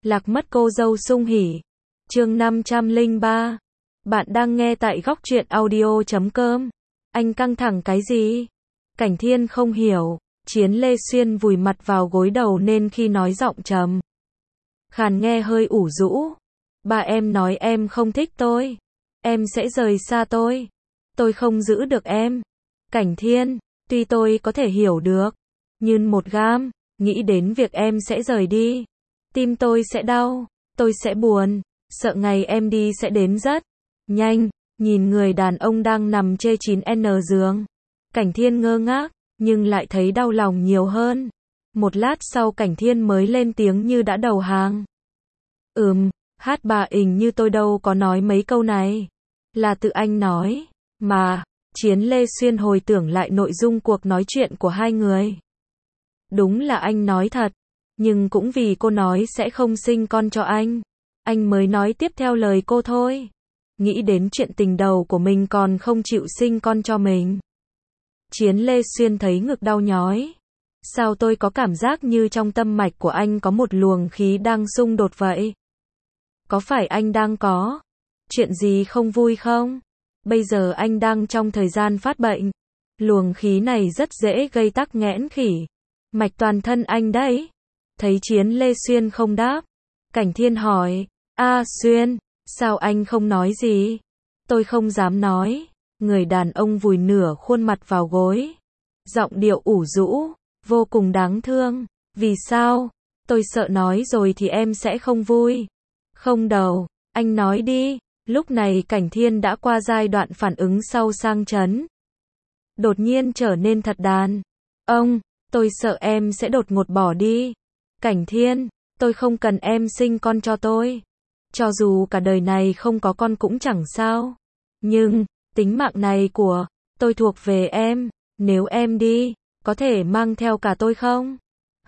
Lạc mất cô dâu sung hỉ. Chương 503. Bạn đang nghe tại góc truyện audio.com. Anh căng thẳng cái gì? Cảnh Thiên không hiểu. Chiến Lê Xuyên vùi mặt vào gối đầu nên khi nói giọng trầm khàn nghe hơi ủ rũ. Ba em nói em không thích tôi. Em sẽ rời xa tôi. Tôi không giữ được em. Cảnh Thiên, tuy tôi có thể hiểu được. Nhưng một gam, nghĩ đến việc em sẽ rời đi. Tim tôi sẽ đau, tôi sẽ buồn, sợ ngày em đi sẽ đến rất nhanh. Nhìn người đàn ông đang nằm chê 9N giường. Cảnh Thiên ngơ ngác, nhưng lại thấy đau lòng nhiều hơn. Một lát sau Cảnh Thiên mới lên tiếng như đã đầu hàng. Hát bà hình như tôi đâu có nói mấy câu này. Là tự anh nói, mà. Chiến Lê Xuyên hồi tưởng lại nội dung cuộc nói chuyện của hai người. Đúng là anh nói thật, nhưng cũng vì cô nói sẽ không sinh con cho anh mới nói tiếp theo lời cô thôi. Nghĩ đến chuyện tình đầu của mình còn không chịu sinh con cho mình. Chiến Lê Xuyên thấy ngực đau nhói. Sao tôi có cảm giác như trong tâm mạch của anh có một luồng khí đang xung đột vậy? Có phải anh đang có chuyện gì không vui không? Bây giờ anh đang trong thời gian phát bệnh. Luồng khí này rất dễ gây tắc nghẽn khỉ mạch toàn thân anh đấy. Thấy Chiến Lê Xuyên không đáp, Cảnh Thiên hỏi, Xuyên, sao anh không nói gì? Tôi không dám nói. Người đàn ông vùi nửa khuôn mặt vào gối. Giọng điệu ủ rũ, vô cùng đáng thương. Vì sao? Tôi sợ nói rồi thì em sẽ không vui. Không đâu, anh nói đi. Lúc này Cảnh Thiên đã qua giai đoạn phản ứng sau sang chấn. Đột nhiên trở nên thật đàn. Tôi sợ em sẽ đột ngột bỏ đi. Cảnh Thiên, tôi không cần em sinh con cho tôi. Cho dù cả đời này không có con cũng chẳng sao. Nhưng, tính mạng này của tôi thuộc về em. Nếu em đi, có thể mang theo cả tôi không?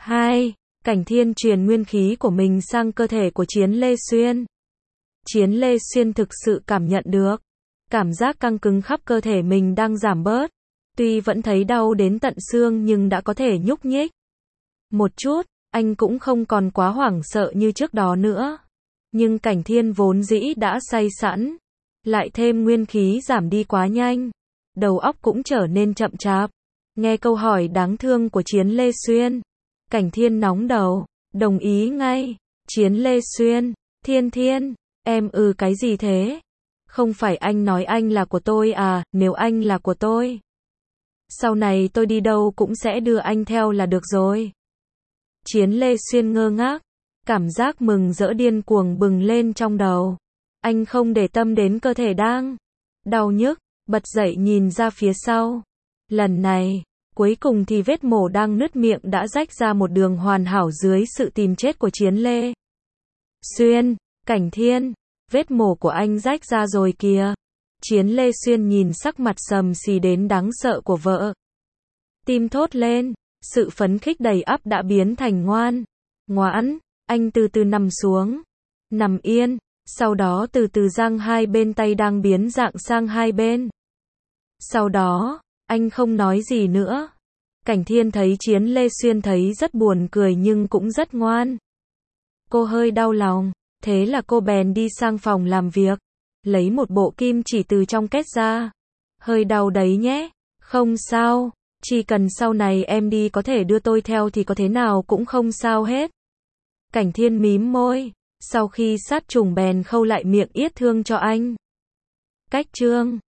Cảnh Thiên truyền nguyên khí của mình sang cơ thể của Chiến Lê Xuyên. Chiến Lê Xuyên thực sự cảm nhận được. Cảm giác căng cứng khắp cơ thể mình đang giảm bớt. Tuy vẫn thấy đau đến tận xương nhưng đã có thể nhúc nhích. Một chút, anh cũng không còn quá hoảng sợ như trước đó nữa. Nhưng Cảnh Thiên vốn dĩ đã say sẵn. Lại thêm nguyên khí giảm đi quá nhanh. Đầu óc cũng trở nên chậm chạp. Nghe câu hỏi đáng thương của Chiến Lê Xuyên. Cảnh Thiên nóng đầu, đồng ý ngay. Chiến Lê Xuyên, Thiên, em cái gì thế? Không phải anh nói anh là của tôi à? Nếu anh là của tôi, sau này tôi đi đâu cũng sẽ đưa anh theo là được rồi. Chiến Lê Xuyên ngơ ngác, cảm giác mừng rỡ điên cuồng bừng lên trong đầu. Anh không để tâm đến cơ thể đang đau nhức, bật dậy nhìn ra phía sau. Lần này, cuối cùng thì vết mổ đang nứt miệng đã rách ra một đường hoàn hảo dưới sự tìm chết của Chiến Lê Xuyên. Cảnh Thiên, vết mổ của anh rách ra rồi kìa. Chiến Lê Xuyên nhìn sắc mặt xầm xì đến đáng sợ của vợ. Tim thốt lên, sự phấn khích đầy ắp đã biến thành ngoãn. Anh từ từ nằm xuống, nằm yên, sau đó từ từ giang hai bên tay đang biến dạng sang hai bên. Sau đó, anh không nói gì nữa. Cảnh Thiên thấy Chiến Lê Xuyên thấy rất buồn cười nhưng cũng rất ngoan. Cô hơi đau lòng, thế là cô bèn đi sang phòng làm việc. Lấy một bộ kim chỉ từ trong két ra. Hơi đau đấy nhé. Không sao. Chỉ cần sau này em đi có thể đưa tôi theo thì có thế nào cũng không sao hết. Cảnh Thiên mím môi. Sau khi sát trùng bèn khâu lại miệng yết thương cho anh. Cách chương